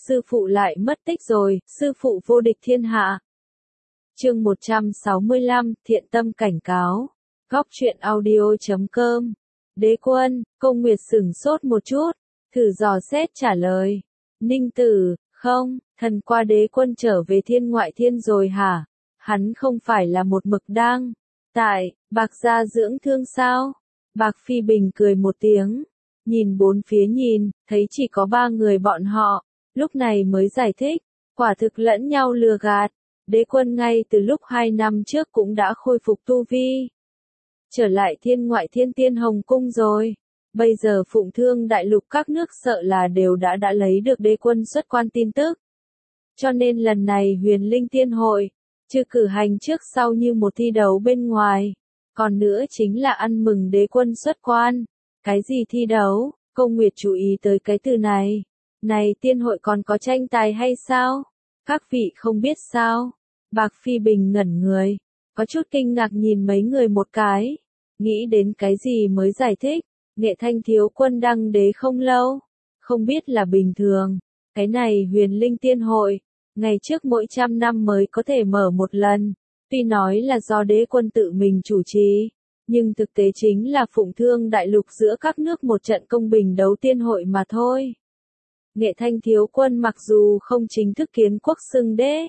sư phụ lại mất tích rồi, sư phụ vô địch thiên hạ. Chương 165, thiện tâm cảnh cáo. Góc truyện audio.com. Đế quân, Công Nguyệt sửng sốt một chút, thử dò xét trả lời. Ninh Tử, không, thần qua đế quân trở về thiên ngoại thiên rồi hả? Hắn không phải là một mực đang tại Bạc gia dưỡng thương sao? Bạc Phi Bình cười một tiếng, nhìn bốn phía nhìn, thấy chỉ có 3 người bọn họ, lúc này mới giải thích, quả thực lẫn nhau lừa gạt. Đế quân ngay từ lúc 2 năm trước cũng đã khôi phục tu vi, trở lại thiên ngoại thiên Tiên Hồng Cung rồi. Bây giờ Phụng Thương Đại Lục các nước sợ là đều đã lấy được đế quân xuất quan tin tức. Cho nên lần này Huyền Linh Tiên Hội, chưa cử hành trước sau như một thi đấu bên ngoài. Còn nữa chính là ăn mừng đế quân xuất quan. Cái gì thi đấu? Công Nguyệt chú ý tới cái từ này. Này tiên hội còn có tranh tài hay sao? Các vị không biết sao? Bạc Phi Bình ngẩn người, có chút kinh ngạc nhìn mấy người một cái. Nghĩ đến cái gì mới giải thích. Nghệ Thanh thiếu quân đăng đế không lâu. Không biết là bình thường. Cái này Huyền Linh Tiên Hội, ngày trước mỗi 100 năm mới có thể mở một lần. Tuy nói là do đế quân tự mình chủ trì, nhưng thực tế chính là Phụng Thương Đại Lục giữa các nước một trận công bình đấu tiên hội mà thôi. Nghệ Thanh thiếu quân mặc dù không chính thức kiến quốc xưng đế,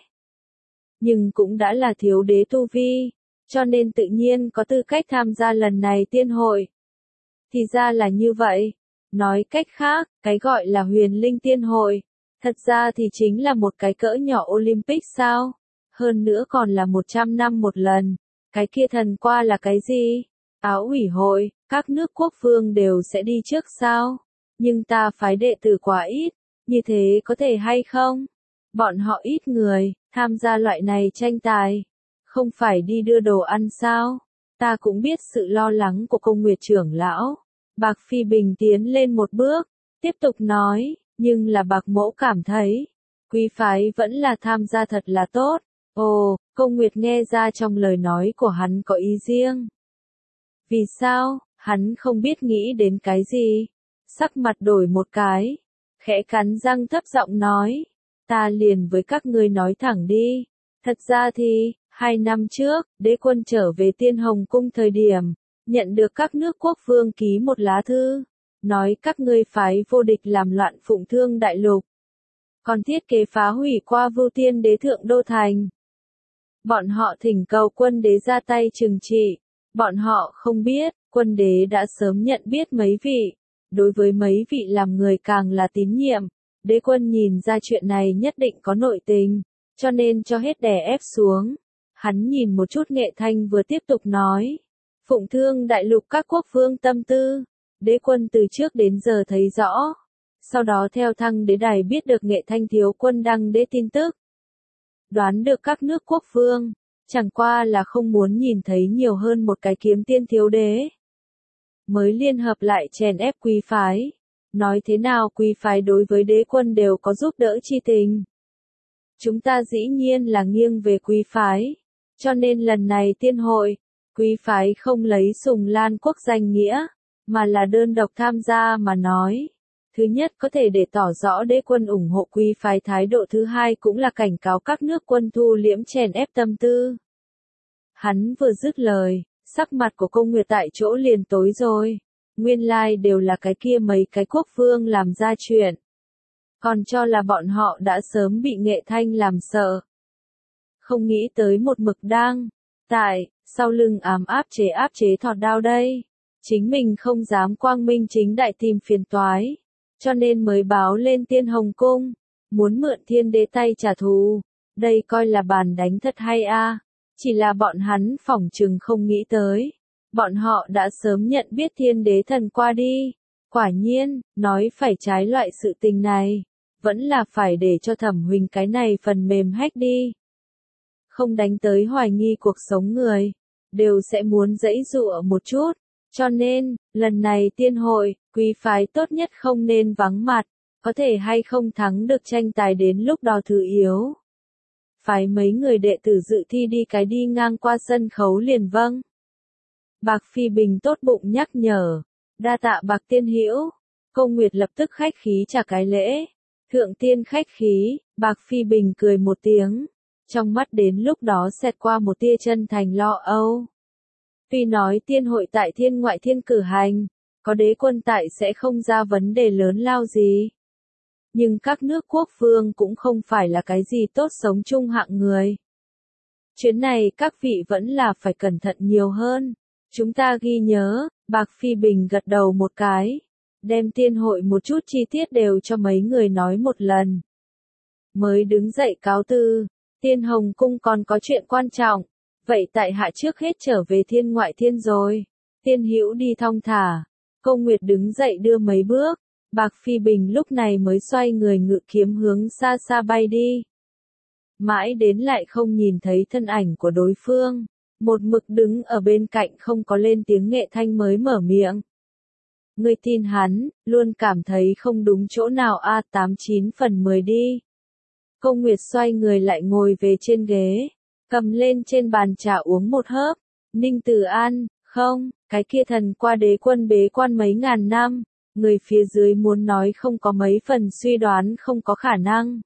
nhưng cũng đã là thiếu đế tu vi, cho nên tự nhiên có tư cách tham gia lần này tiên hội. Thì ra là như vậy. Nói cách khác, cái gọi là Huyền Linh Tiên Hội, thật ra thì chính là một cái cỡ nhỏ Olympic sao? Hơn nữa còn là 100 năm một lần. Cái kia thần qua là cái gì? Áo ủy hội, các nước quốc vương đều sẽ đi trước sao? Nhưng ta phái đệ tử quá ít, như thế có thể hay không? Bọn họ ít người, tham gia loại này tranh tài, không phải đi đưa đồ ăn sao? Ta cũng biết sự lo lắng của Công Nguyệt trưởng lão. Bạc Phi Bình tiến lên một bước, tiếp tục nói, nhưng là Bạc mẫu cảm thấy, quý phái vẫn là tham gia thật là tốt. Ồ, Công Nguyệt nghe ra trong lời nói của hắn có ý riêng. Vì sao, hắn không biết nghĩ đến cái gì? Sắc mặt đổi một cái, khẽ cắn răng thấp giọng nói, ta liền với các ngươi nói thẳng đi. Thật ra thì, 2 năm trước, đế quân trở về Tiên Hồng Cung thời điểm, nhận được các nước quốc vương ký một lá thư, nói các ngươi phái vô địch làm loạn Phụng Thương Đại Lục, còn thiết kế phá hủy qua Vưu Tiên Đế Thượng Đô Thành. Bọn họ thỉnh cầu quân đế ra tay trừng trị. Bọn họ không biết, quân đế đã sớm nhận biết mấy vị. Đối với mấy vị làm người càng là tín nhiệm, đế quân nhìn ra chuyện này nhất định có nội tình, cho nên cho hết đè ép xuống. Hắn nhìn một chút Nghệ Thanh vừa tiếp tục nói. Phụng Thương Đại Lục các quốc vương tâm tư, đế quân từ trước đến giờ thấy rõ. Sau đó theo thăng đế đài biết được Nghệ Thanh thiếu quân đăng đế tin tức. Đoán được các nước quốc vương, chẳng qua là không muốn nhìn thấy nhiều hơn một cái kiếm tiên thiếu đế. Mới liên hợp lại chèn ép quý phái. Nói thế nào quý phái đối với đế quân đều có giúp đỡ chi tình. Chúng ta dĩ nhiên là nghiêng về quý phái. Cho nên lần này tiên hội, quý phái không lấy Sùng Lan quốc danh nghĩa, mà là đơn độc tham gia mà nói. Thứ nhất có thể để tỏ rõ đế quân ủng hộ quý phái thái độ, thứ hai cũng là cảnh cáo các nước quân thu liễm chèn ép tâm tư. Hắn vừa dứt lời, sắc mặt của Công Nguyệt tại chỗ liền tối rồi. Nguyên lai đều là cái kia mấy cái quốc vương làm ra chuyện. Còn cho là bọn họ đã sớm bị Nghệ Thanh làm sợ. Không nghĩ tới một mực đang tại sau lưng áp chế thọt đao đây. Chính mình không dám quang minh chính đại tìm phiền toái, cho nên mới báo lên Tiên Hồng Cung, muốn mượn thiên đế tay trả thù. Đây coi là bàn đánh thật hay a. Chỉ là bọn hắn phỏng chừng không nghĩ tới. Bọn họ đã sớm nhận biết thiên đế thần qua đi. Quả nhiên, nói phải trái loại sự tình này, vẫn là phải để cho Thẩm Huỳnh cái này phần mềm hack đi. Không đánh tới hoài nghi cuộc sống người, đều sẽ muốn giãy giụa một chút. Cho nên, lần này tiên hội, quý phái tốt nhất không nên vắng mặt, có thể hay không thắng được tranh tài đến lúc đó thứ yếu. Phái mấy người đệ tử dự thi đi cái đi ngang qua sân khấu liền vâng. Bạc Phi Bình tốt bụng nhắc nhở, đa tạ Bạc tiên hữu. Công Nguyệt lập tức khách khí trả cái lễ. Thượng tiên khách khí, Bạc Phi Bình cười một tiếng. Trong mắt đến lúc đó xẹt qua một tia chân thành lo âu. Tuy nói tiên hội tại thiên ngoại thiên cử hành, có đế quân tại sẽ không ra vấn đề lớn lao gì. Nhưng các nước quốc vương cũng không phải là cái gì tốt sống chung hạng người. Chuyến này các vị vẫn là phải cẩn thận nhiều hơn. Chúng ta ghi nhớ, Bạc Phi Bình gật đầu một cái. Đem tiên hội một chút chi tiết đều cho mấy người nói một lần. Mới đứng dậy cáo từ, Tiên Hồng Cung còn có chuyện quan trọng. Vậy tại hạ trước hết trở về thiên ngoại thiên rồi. Tiên Hữu đi thong thả. Câu Nguyệt đứng dậy đưa mấy bước. Bạc Phi Bình lúc này mới xoay người ngự kiếm hướng xa xa bay đi. Mãi đến lại không nhìn thấy thân ảnh của đối phương. Một mực đứng ở bên cạnh không có lên tiếng Nghệ Thanh mới mở miệng. Ngươi tin hắn, luôn cảm thấy không đúng chỗ nào a 89 phần 10 đi. Câu Nguyệt xoay người lại ngồi về trên ghế. Cầm lên trên bàn trà uống một hớp. Ninh Tử An, không, cái kia thần qua đế quân bế quan mấy ngàn năm. Người phía dưới muốn nói không có mấy phần suy đoán không có khả năng.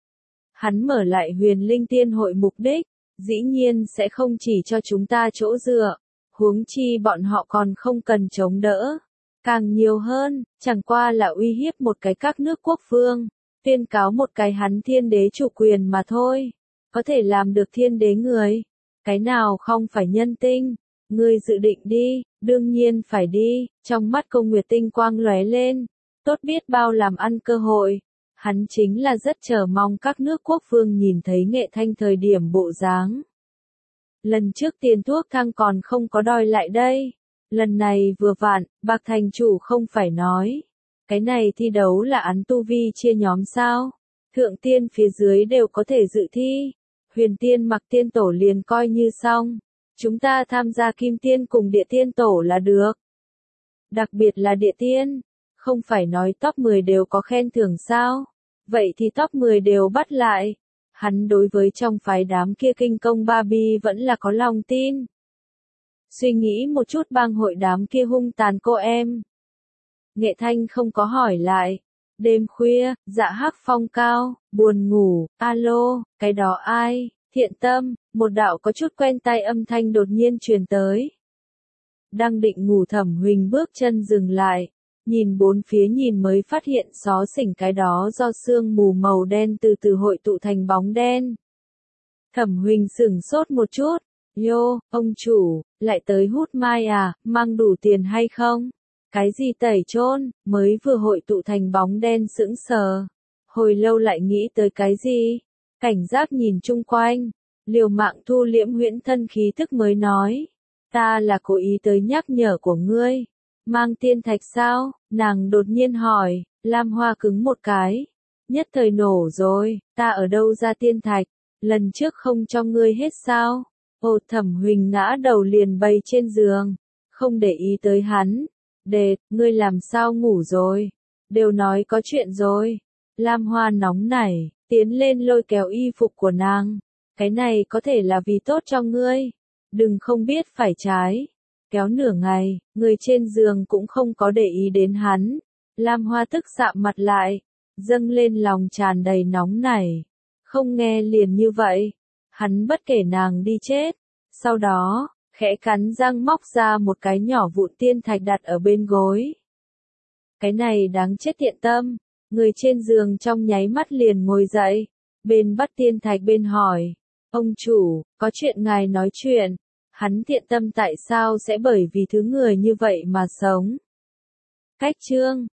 Hắn mở lại Huyền Linh Tiên hội mục đích, dĩ nhiên sẽ không chỉ cho chúng ta chỗ dựa, huống chi bọn họ còn không cần chống đỡ. Càng nhiều hơn, chẳng qua là uy hiếp một cái các nước quốc vương, tuyên cáo một cái hắn thiên đế chủ quyền mà thôi. Có thể làm được thiên đế người, cái nào không phải nhân tinh. Ngươi dự định đi, đương nhiên phải đi, trong mắt Câu Nguyệt tinh quang lóe lên, tốt biết bao làm ăn cơ hội. Hắn chính là rất chờ mong các nước quốc vương nhìn thấy Nghệ Thanh thời điểm bộ dáng. Lần trước tiền thuốc thang còn không có đòi lại đây. Lần này vừa vặn, Bạc thành chủ không phải nói. Cái này thi đấu là án tu vi chia nhóm sao. Thượng tiên phía dưới đều có thể dự thi. Huyền tiên mặc tiên tổ liền coi như xong. Chúng ta tham gia kim tiên cùng địa tiên tổ là được. Đặc biệt là địa tiên. Không phải nói top 10 đều có khen thưởng sao. Vậy thì top 10 đều bắt lại. Hắn đối với trong phái đám kia kinh công ba bi vẫn là có lòng tin. Suy nghĩ một chút bang hội đám kia hung tàn cô em. Nghệ Thanh không có hỏi lại. Đêm khuya, dạ hắc phong cao, buồn ngủ, alo, cái đó ai, Thiện Tâm, một đạo có chút quen tai âm thanh đột nhiên truyền tới. Đang định ngủ Thẩm Huỳnh bước chân dừng lại, nhìn bốn phía nhìn mới phát hiện xó xỉnh cái đó do sương mù màu đen từ từ hội tụ thành bóng đen. Thẩm Huỳnh sửng sốt một chút, Yô, ông chủ, lại tới hút mai à, mang đủ tiền hay không? Cái gì tẩy trôn, mới vừa hội tụ thành bóng đen sững sờ. Hồi lâu lại nghĩ tới cái gì? Cảnh giác nhìn chung quanh, liều mạng thu liễm huyễn thân khí tức mới nói. Ta là cố ý tới nhắc nhở của ngươi. Mang tiên thạch sao? Nàng đột nhiên hỏi, Lam Hoa cứng một cái. Nhất thời nổ rồi, ta ở đâu ra tiên thạch? Lần trước không cho ngươi hết sao? Ồ Thẩm Huỳnh ngã đầu liền bay trên giường. Không để ý tới hắn. Đệt, ngươi làm sao ngủ rồi? Đều nói có chuyện rồi. Lam Hoa nóng nảy, tiến lên lôi kéo y phục của nàng. Cái này có thể là vì tốt cho ngươi. Đừng không biết phải trái. Kéo nửa ngày, người trên giường cũng không có để ý đến hắn. Lam Hoa tức sạm mặt lại, dâng lên lòng tràn đầy nóng nảy. Không nghe liền như vậy. Hắn bất kể nàng đi chết. Sau đó, khẽ cắn răng móc ra một cái nhỏ vụn tiên thạch đặt ở bên gối. Cái này đáng chết Thiện Tâm. Người trên giường trong nháy mắt liền ngồi dậy. Bên bắt tiên thạch bên hỏi. Ông chủ, có chuyện ngài nói chuyện. Hắn Thiện Tâm tại sao sẽ bởi vì thứ người như vậy mà sống? Cách chương